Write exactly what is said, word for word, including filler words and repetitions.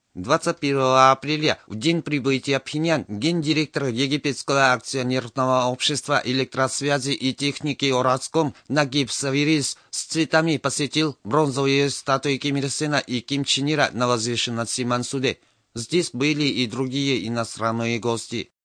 двадцать первого апреля, в день прибытия в Пхеньян, гендиректор Египетского акционерного общества электросвязи и техники Орацком Нагиб Савирис с цветами посетил бронзовые статуи Ким Ир Сена и Ким Чен Ира на возвышенности Мансуде. Здесь были и другие иностранные гости.